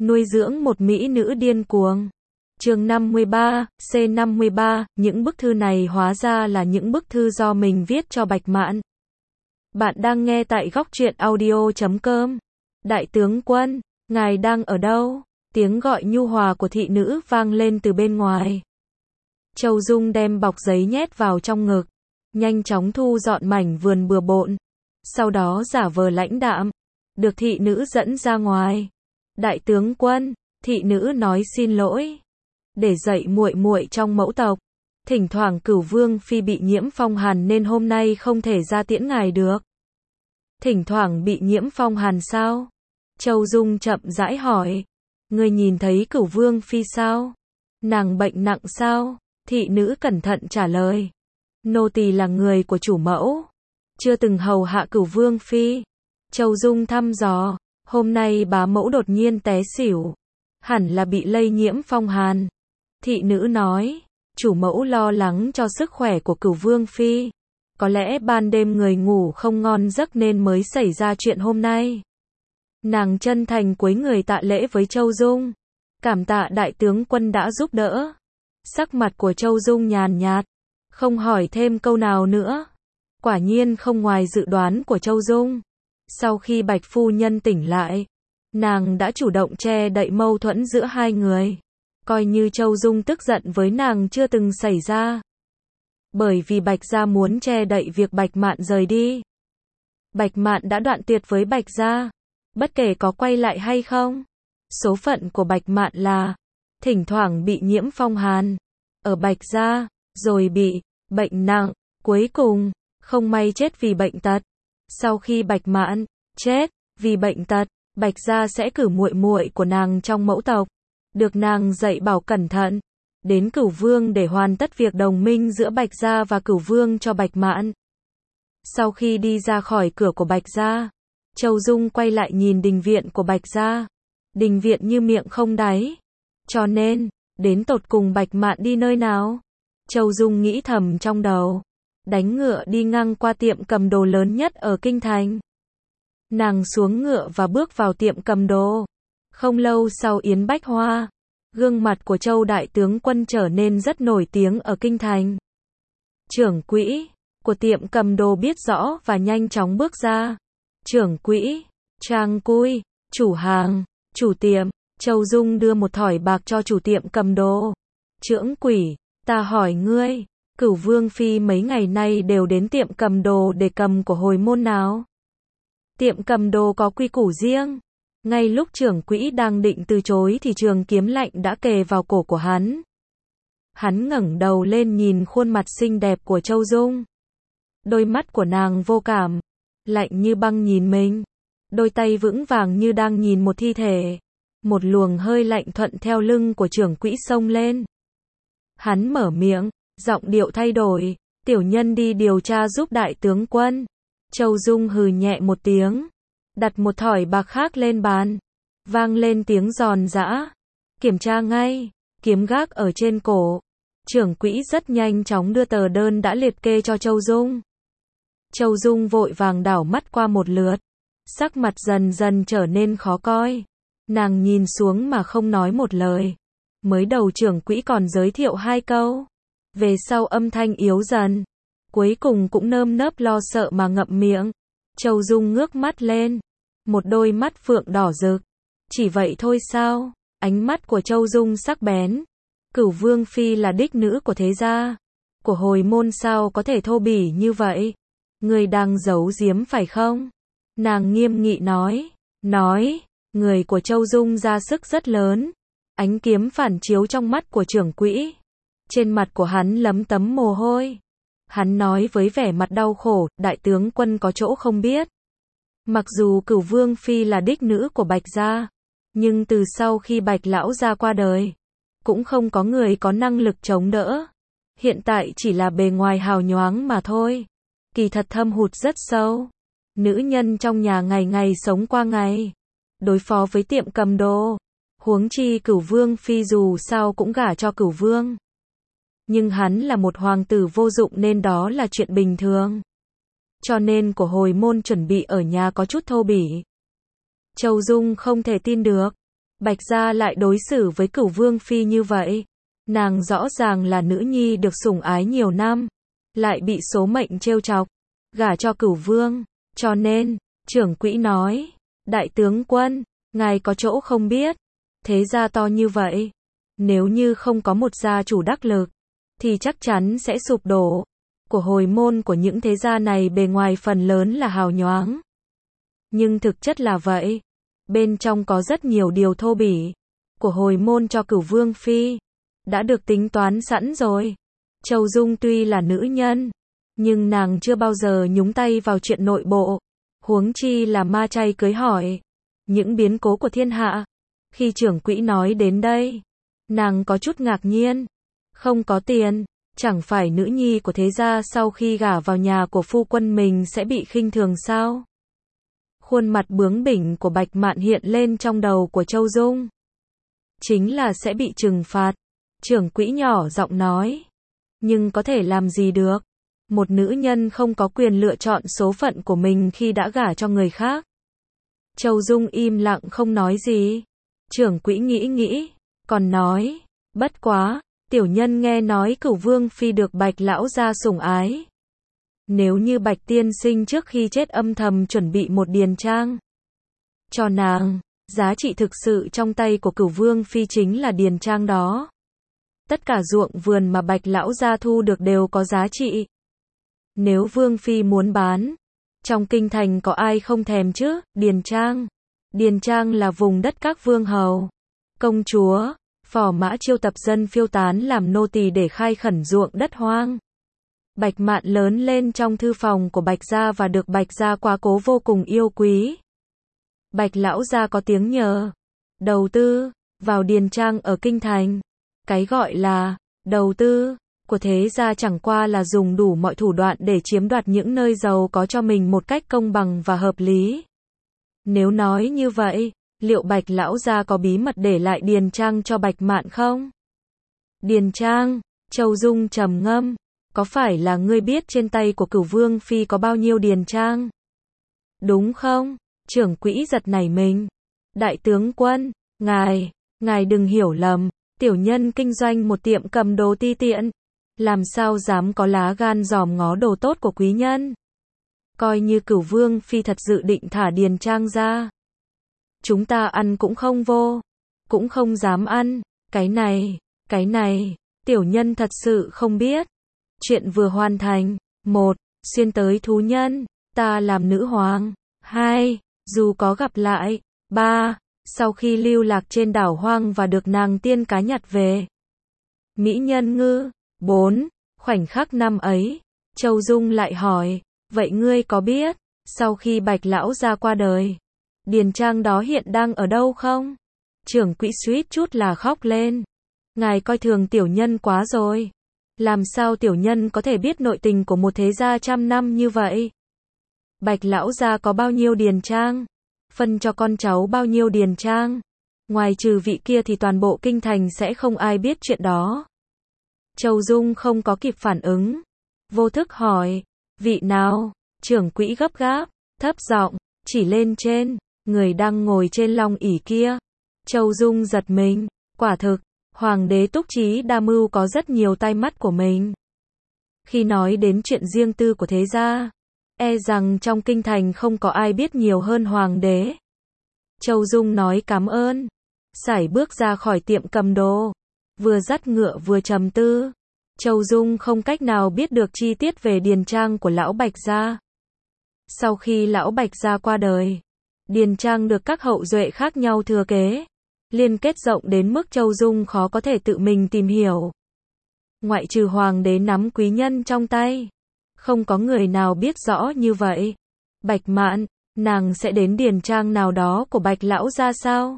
Nuôi dưỡng một mỹ nữ điên cuồng. Chương 53, C53, những bức thư này hóa ra là những bức thư do mình viết cho Bạch Mạn. Bạn đang nghe tại góc truyện audio.com. Đại tướng quân, ngài đang ở đâu? Tiếng gọi nhu hòa của thị nữ vang lên từ bên ngoài. Châu Dung đem bọc giấy nhét vào trong ngực, nhanh chóng thu dọn mảnh vườn bừa bộn, sau đó giả vờ lãnh đạm, được thị nữ dẫn ra ngoài. Đại tướng quân, thị nữ nói xin lỗi. Để dạy muội muội trong mẫu tộc, thỉnh thoảng Cửu Vương phi bị nhiễm phong hàn nên hôm nay không thể ra tiễn ngài được. Thỉnh thoảng bị nhiễm phong hàn sao? Châu Dung chậm rãi hỏi. Ngươi nhìn thấy Cửu Vương phi sao? Nàng bệnh nặng sao? Thị nữ cẩn thận trả lời. Nô tỳ là người của chủ mẫu, chưa từng hầu hạ Cửu Vương phi. Châu Dung thăm dò. Hôm nay bá mẫu đột nhiên té xỉu, hẳn là bị lây nhiễm phong hàn. Thị nữ nói, chủ mẫu lo lắng cho sức khỏe của Cửu Vương phi. Có lẽ ban đêm người ngủ không ngon giấc nên mới xảy ra chuyện hôm nay. Nàng chân thành cúi người tạ lễ với Châu Dung. Cảm tạ đại tướng quân đã giúp đỡ. Sắc mặt của Châu Dung nhàn nhạt, không hỏi thêm câu nào nữa. Quả nhiên không ngoài dự đoán của Châu Dung. Sau khi Bạch phu nhân tỉnh lại, nàng đã chủ động che đậy mâu thuẫn giữa hai người. Coi như Châu Dung tức giận với nàng chưa từng xảy ra. Bởi vì Bạch gia muốn che đậy việc Bạch Mạn rời đi. Bạch Mạn đã đoạn tuyệt với Bạch gia. Bất kể có quay lại hay không, số phận của Bạch Mạn là thỉnh thoảng bị nhiễm phong hàn ở Bạch gia, rồi bị bệnh nặng, cuối cùng không may chết vì bệnh tật. Sau khi Bạch Mạn chết vì bệnh tật, Bạch gia sẽ cử muội muội của nàng trong mẫu tộc, được nàng dạy bảo cẩn thận, đến Cửu Vương để hoàn tất việc đồng minh giữa Bạch gia và Cửu Vương cho Bạch Mạn. Sau khi đi ra khỏi cửa của Bạch gia, Châu Dung quay lại nhìn đình viện của Bạch gia. Đình viện như miệng không đáy. Cho nên, đến tột cùng Bạch Mạn đi nơi nào? Châu Dung nghĩ thầm trong đầu. Đánh ngựa đi ngang qua tiệm cầm đồ lớn nhất ở Kinh Thành. Nàng xuống ngựa và bước vào tiệm cầm đồ. Không lâu sau Yến Bách Hoa, gương mặt của Châu đại tướng quân trở nên rất nổi tiếng ở Kinh Thành. Trưởng quỹ của tiệm cầm đồ biết rõ và nhanh chóng bước ra. Trưởng quỹ, Trang Cui, chủ hàng, chủ tiệm. Châu Dung đưa một thỏi bạc cho chủ tiệm cầm đồ. Trưởng quỹ, ta hỏi ngươi, Cửu Vương phi mấy ngày nay đều đến tiệm cầm đồ để cầm của hồi môn nào? Tiệm cầm đồ có quy củ riêng. Ngay lúc trưởng quỹ đang định từ chối thì trường kiếm lạnh đã kề vào cổ của hắn. Hắn ngẩng đầu lên nhìn khuôn mặt xinh đẹp của Châu Dung. Đôi mắt của nàng vô cảm, lạnh như băng nhìn mình. Đôi tay vững vàng như đang nhìn một thi thể. Một luồng hơi lạnh thuận theo lưng của trưởng quỹ xông lên. Hắn mở miệng, giọng điệu thay đổi. Tiểu nhân đi điều tra giúp đại tướng quân. Châu Dung hừ nhẹ một tiếng, đặt một thỏi bạc khác lên bàn. Vang lên tiếng giòn giã. Kiểm tra ngay. Kiếm gác ở trên cổ. Trưởng quỹ rất nhanh chóng đưa tờ đơn đã liệt kê cho Châu Dung. Châu Dung vội vàng đảo mắt qua một lượt. Sắc mặt dần dần trở nên khó coi. Nàng nhìn xuống mà không nói một lời. Mới đầu trưởng quỹ còn giới thiệu hai câu. Về sau âm thanh yếu dần. Cuối cùng cũng nơm nớp lo sợ mà ngậm miệng. Châu Dung ngước mắt lên. Một đôi mắt phượng đỏ rực. Chỉ vậy thôi sao? Ánh mắt của Châu Dung sắc bén. Cửu Vương phi là đích nữ của thế gia. Của hồi môn sao có thể thô bỉ như vậy? Người đang giấu giếm phải không? Nàng nghiêm nghị nói. Người của Châu Dung ra sức rất lớn. Ánh kiếm phản chiếu trong mắt của trưởng quỹ. Trên mặt của hắn lấm tấm mồ hôi. Hắn nói với vẻ mặt đau khổ, đại tướng quân có chỗ không biết. Mặc dù Cửu Vương phi là đích nữ của Bạch gia, nhưng từ sau khi Bạch lão gia qua đời, cũng không có người có năng lực chống đỡ. Hiện tại chỉ là bề ngoài hào nhoáng mà thôi. Kỳ thật thâm hụt rất sâu. Nữ nhân trong nhà ngày ngày sống qua ngày, đối phó với tiệm cầm đồ. Huống chi Cửu Vương phi dù sao cũng gả cho Cửu Vương. Nhưng hắn là một hoàng tử vô dụng nên đó là chuyện bình thường. Cho nên của hồi môn chuẩn bị ở nhà có chút thô bỉ. Châu Dung không thể tin được. Bạch gia lại đối xử với Cửu Vương phi như vậy? Nàng rõ ràng là nữ nhi được sủng ái nhiều năm, lại bị số mệnh trêu chọc, gả cho Cửu Vương, cho nên, trưởng quỹ nói, đại tướng quân, ngài có chỗ không biết, thế gia to như vậy, nếu như không có một gia chủ đắc lực, thì chắc chắn sẽ sụp đổ. Của hồi môn của những thế gia này bề ngoài phần lớn là hào nhoáng, nhưng thực chất là vậy, bên trong có rất nhiều điều thô bỉ. Của hồi môn cho Cửu Vương phi đã được tính toán sẵn rồi. Châu Dung tuy là nữ nhân, nhưng nàng chưa bao giờ nhúng tay vào chuyện nội bộ, huống chi là ma chay cưới hỏi. Những biến cố của thiên hạ, khi trưởng quỹ nói đến đây, nàng có chút ngạc nhiên. Không có tiền, chẳng phải nữ nhi của thế gia sau khi gả vào nhà của phu quân mình sẽ bị khinh thường sao? Khuôn mặt bướng bỉnh của Bạch Mạn hiện lên trong đầu của Châu Dung. Chính là sẽ bị trừng phạt. Trưởng quỹ nhỏ giọng nói. Nhưng có thể làm gì được? Một nữ nhân không có quyền lựa chọn số phận của mình khi đã gả cho người khác. Châu Dung im lặng không nói gì. Trưởng quỹ nghĩ, còn nói, bất quá, tiểu nhân nghe nói Cửu Vương phi được Bạch lão gia sủng ái. Nếu như Bạch tiên sinh trước khi chết âm thầm chuẩn bị một điền trang cho nàng, giá trị thực sự trong tay của Cửu Vương phi chính là điền trang đó. Tất cả ruộng vườn mà Bạch lão gia thu được đều có giá trị. Nếu Vương phi muốn bán, trong kinh thành có ai không thèm chứ? Điền trang là vùng đất các vương hầu, công chúa, phò mã chiêu tập dân phiêu tán làm nô tỳ để khai khẩn ruộng đất hoang. Bạch Mạn lớn lên trong thư phòng của Bạch gia và được Bạch gia quá cố vô cùng yêu quý. Bạch lão gia có tiếng nhờ đầu tư vào điền trang ở kinh thành. Cái gọi là đầu tư của thế gia chẳng qua là dùng đủ mọi thủ đoạn để chiếm đoạt những nơi giàu có cho mình một cách công bằng và hợp lý. Nếu nói như vậy, liệu Bạch lão gia có bí mật để lại điền trang cho Bạch Mạn không? Điền trang, Châu Dung trầm ngâm, có phải là ngươi biết trên tay của Cửu Vương phi có bao nhiêu điền trang? Đúng không? Trưởng quỹ giật nảy mình. Đại tướng quân, ngài đừng hiểu lầm, tiểu nhân kinh doanh một tiệm cầm đồ ti tiện, làm sao dám có lá gan dòm ngó đồ tốt của quý nhân? Coi như Cửu Vương phi thật dự định thả điền trang ra, chúng ta ăn cũng không vô, cũng không dám ăn. Cái này, tiểu nhân thật sự không biết. Chuyện vừa hoàn thành. 1. Xuyên tới thú nhân, ta làm nữ hoàng. 2. Dù có gặp lại. 3. Sau khi lưu lạc trên đảo hoang và được nàng tiên cá nhặt về. Mỹ nhân ngư. 4. Khoảnh khắc năm ấy, Châu Dung lại hỏi, vậy ngươi có biết, sau khi Bạch lão gia qua đời, điền trang đó hiện đang ở đâu không? Trưởng quỹ suýt chút là khóc lên. Ngài coi thường tiểu nhân quá rồi. Làm sao tiểu nhân có thể biết nội tình của một thế gia trăm năm như vậy? Bạch lão gia có bao nhiêu điền trang? Phân cho con cháu bao nhiêu điền trang? Ngoài trừ vị kia thì toàn bộ kinh thành sẽ không ai biết chuyện đó. Châu Dung không có kịp phản ứng, vô thức hỏi, vị nào? Trưởng quỹ gấp gáp, thấp giọng, chỉ lên trên, người đang ngồi trên long ỷ kia. Châu Dung giật mình, quả thực, Hoàng đế Túc Trí Đa Mưu có rất nhiều tai mắt của mình. Khi nói đến chuyện riêng tư của thế gia, e rằng trong kinh thành không có ai biết nhiều hơn Hoàng đế. Châu Dung nói cảm ơn, sải bước ra khỏi tiệm cầm đồ, vừa dắt ngựa vừa trầm tư. Châu Dung không cách nào biết được chi tiết về điền trang của lão Bạch gia. Sau khi lão Bạch gia qua đời, điền trang được các hậu duệ khác nhau thừa kế, liên kết rộng đến mức Châu Dung khó có thể tự mình tìm hiểu. Ngoại trừ Hoàng đế nắm quý nhân trong tay, không có người nào biết rõ như vậy. Bạch Mạn, nàng sẽ đến điền trang nào đó của Bạch lão gia sao?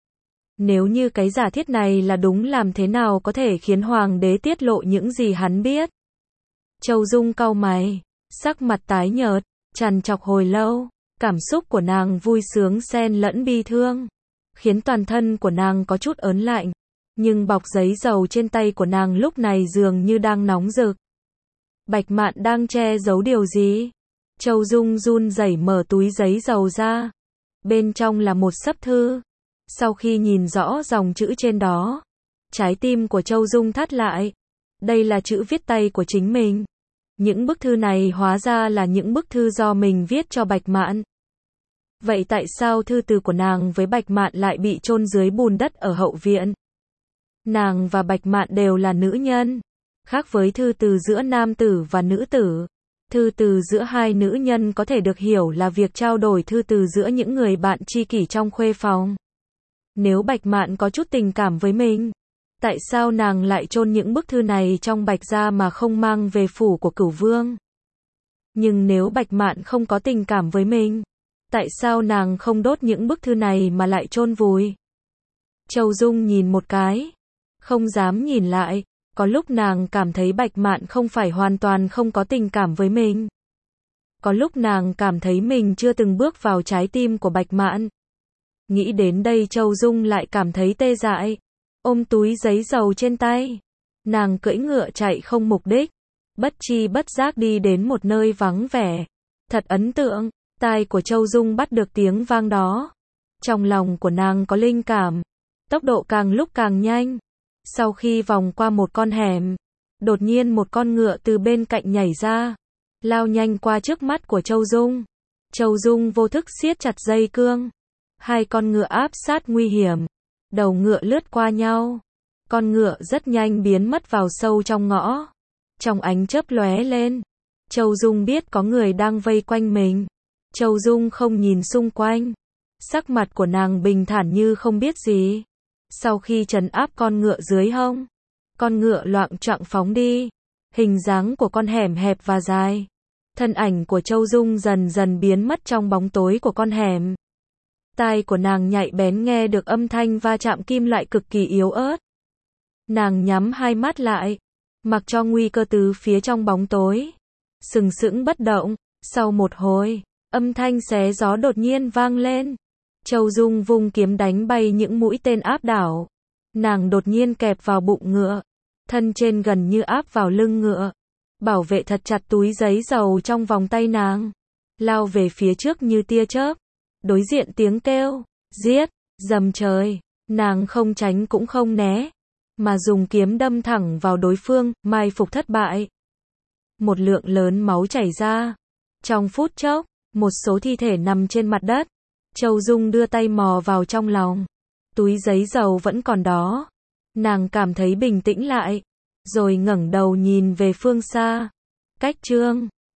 Nếu như cái giả thiết này là đúng, làm thế nào có thể khiến Hoàng đế tiết lộ những gì hắn biết? Châu Dung cau mày, sắc mặt tái nhợt, trằn trọc hồi lâu, cảm xúc của nàng vui sướng xen lẫn bi thương, khiến toàn thân của nàng có chút ớn lạnh, nhưng bọc giấy dầu trên tay của nàng lúc này dường như đang nóng rực. Bạch Mạn đang che giấu điều gì? Châu Dung run rẩy mở túi giấy dầu ra, bên trong là một xấp thư. Sau khi nhìn rõ dòng chữ trên đó, trái tim của Châu Dung thắt lại. Đây là chữ viết tay của chính mình. Những bức thư này hóa ra là những bức thư do mình viết cho Bạch Mạn. Vậy tại sao thư từ của nàng với Bạch Mạn lại bị chôn dưới bùn đất ở hậu viện? Nàng và Bạch Mạn đều là nữ nhân. Khác với thư từ giữa nam tử và nữ tử, thư từ giữa hai nữ nhân có thể được hiểu là việc trao đổi thư từ giữa những người bạn tri kỷ trong khuê phòng. Nếu Bạch Mạn có chút tình cảm với mình, tại sao nàng lại chôn những bức thư này trong Bạch gia mà không mang về phủ của Cửu Vương? Nhưng nếu Bạch Mạn không có tình cảm với mình, tại sao nàng không đốt những bức thư này mà lại chôn vùi? Châu Dung nhìn một cái, không dám nhìn lại. Có lúc nàng cảm thấy Bạch Mạn không phải hoàn toàn không có tình cảm với mình. Có lúc nàng cảm thấy mình chưa từng bước vào trái tim của Bạch Mạn. Nghĩ đến đây Châu Dung lại cảm thấy tê dại. Ôm túi giấy dầu trên tay, nàng cưỡi ngựa chạy không mục đích, bất chi bất giác đi đến một nơi vắng vẻ. Thật ấn tượng, tai của Châu Dung bắt được tiếng vang đó. Trong lòng của nàng có linh cảm, tốc độ càng lúc càng nhanh. Sau khi vòng qua một con hẻm, đột nhiên một con ngựa từ bên cạnh nhảy ra, lao nhanh qua trước mắt của Châu Dung. Châu Dung vô thức siết chặt dây cương. Hai con ngựa áp sát nguy hiểm. Đầu ngựa lướt qua nhau. Con ngựa rất nhanh biến mất vào sâu trong ngõ. Trong ánh chớp lóe lên, Châu Dung biết có người đang vây quanh mình. Châu Dung không nhìn xung quanh. Sắc mặt của nàng bình thản như không biết gì. Sau khi trấn áp con ngựa dưới hông, con ngựa loạng choạng phóng đi. Hình dáng của con hẻm hẹp và dài. Thân ảnh của Châu Dung dần dần biến mất trong bóng tối của con hẻm. Tai của nàng nhạy bén nghe được âm thanh va chạm kim loại cực kỳ yếu ớt. Nàng nhắm hai mắt lại, mặc cho nguy cơ từ phía trong bóng tối. Sừng sững bất động. Sau một hồi, âm thanh xé gió đột nhiên vang lên. Châu Dung vung kiếm đánh bay những mũi tên áp đảo. Nàng đột nhiên kẹp vào bụng ngựa. Thân trên gần như áp vào lưng ngựa. Bảo vệ thật chặt túi giấy dầu trong vòng tay nàng. Lao về phía trước như tia chớp. Đối diện tiếng kêu, giết, dầm trời. Nàng không tránh cũng không né, mà dùng kiếm đâm thẳng vào đối phương, mai phục thất bại. Một lượng lớn máu chảy ra. Trong phút chốc, một số thi thể nằm trên mặt đất. Châu Dung đưa tay mò vào trong lòng. Túi giấy dầu vẫn còn đó. Nàng cảm thấy bình tĩnh lại, rồi ngẩng đầu nhìn về phương xa. Cách Trương